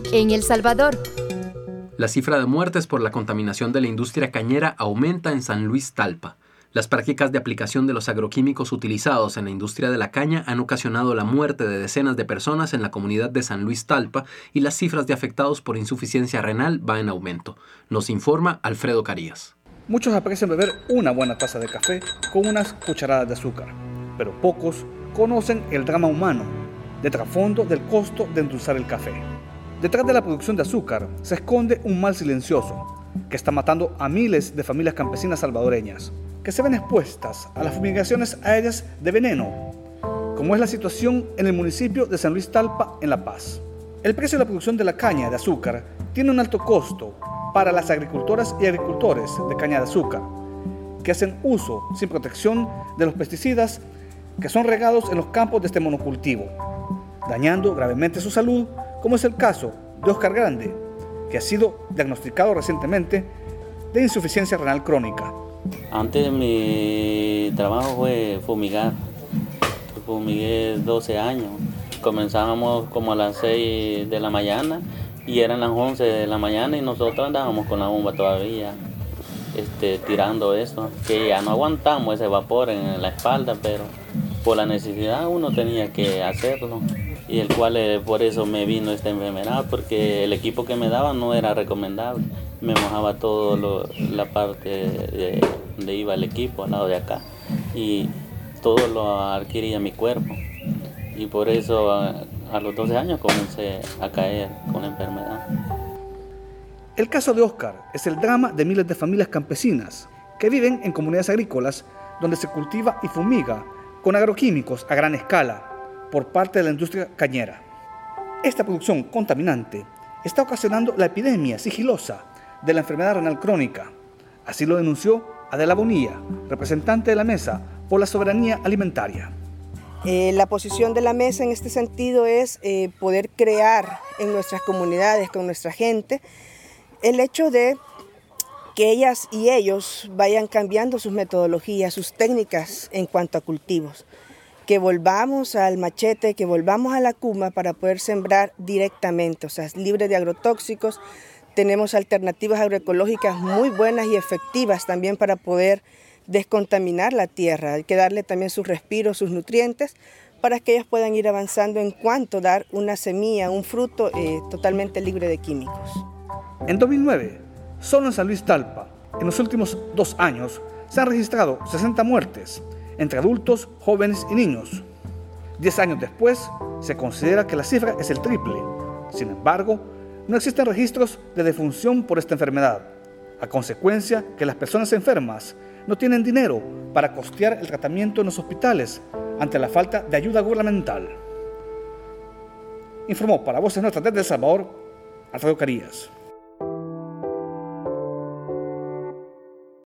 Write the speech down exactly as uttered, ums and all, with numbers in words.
En El Salvador. La cifra de muertes por la contaminación de la industria cañera aumenta en San Luis Talpa. Las prácticas de aplicación de los agroquímicos utilizados en la industria de la caña han ocasionado la muerte de decenas de personas en la comunidad de San Luis Talpa y las cifras de afectados por insuficiencia renal van en aumento. Nos informa Alfredo Carías. Muchos aprecian beber una buena taza de café con unas cucharadas de azúcar, pero pocos conocen el drama humano de trasfondo del costo de endulzar el café. Detrás de la producción de azúcar se esconde un mal silencioso que está matando a miles de familias campesinas salvadoreñas que se ven expuestas a las fumigaciones aéreas de veneno, como es la situación en el municipio de San Luis Talpa, en La Paz. El precio de la producción de la caña de azúcar tiene un alto costo para las agricultoras y agricultores de caña de azúcar, que hacen uso sin protección de los pesticidas que son regados en los campos de este monocultivo, dañando gravemente su salud, como es el caso de Oscar Grande, que ha sido diagnosticado recientemente de insuficiencia renal crónica. Antes mi trabajo fue fumigar. Fumigué doce años. Comenzábamos como a las seis de la mañana y eran las once de la mañana y nosotros andábamos con la bomba todavía, este, tirando eso, que ya no aguantamos ese vapor en la espalda, pero por la necesidad uno tenía que hacerlo. Y el cual eh, por eso me vino esta enfermedad, porque el equipo que me daban no era recomendable. Me mojaba todo lo, la parte de donde iba el equipo, al lado de acá, y todo lo adquiría mi cuerpo. Y por eso a, a los doce años comencé a caer con la enfermedad. El caso de Oscar es el drama de miles de familias campesinas que viven en comunidades agrícolas donde se cultiva y fumiga con agroquímicos a gran escala por parte de la industria cañera. Esta producción contaminante está ocasionando la epidemia sigilosa de la enfermedad renal crónica. Así lo denunció Adela Bonilla, representante de la Mesa por la Soberanía Alimentaria. Eh, la posición de la Mesa en este sentido es eh, poder crear en nuestras comunidades, con nuestra gente, el hecho de que ellas y ellos vayan cambiando sus metodologías, sus técnicas en cuanto a cultivos. Que volvamos al machete, que volvamos a la cuma para poder sembrar directamente, o sea, libre de agrotóxicos. Tenemos alternativas agroecológicas muy buenas y efectivas también para poder descontaminar la tierra. Hay que darle también sus respiros, sus nutrientes, para que ellos puedan ir avanzando en cuanto a dar una semilla, un fruto eh, totalmente libre de químicos. En dos mil nueve, solo en San Luis Talpa, en los últimos dos años, se han registrado sesenta muertes entre adultos, jóvenes y niños. Diez años después, se considera que la cifra es el triple. Sin embargo, no existen registros de defunción por esta enfermedad, a consecuencia que las personas enfermas no tienen dinero para costear el tratamiento en los hospitales ante la falta de ayuda gubernamental. Informó para Voces Nuestras desde El Salvador, Alfredo Carías.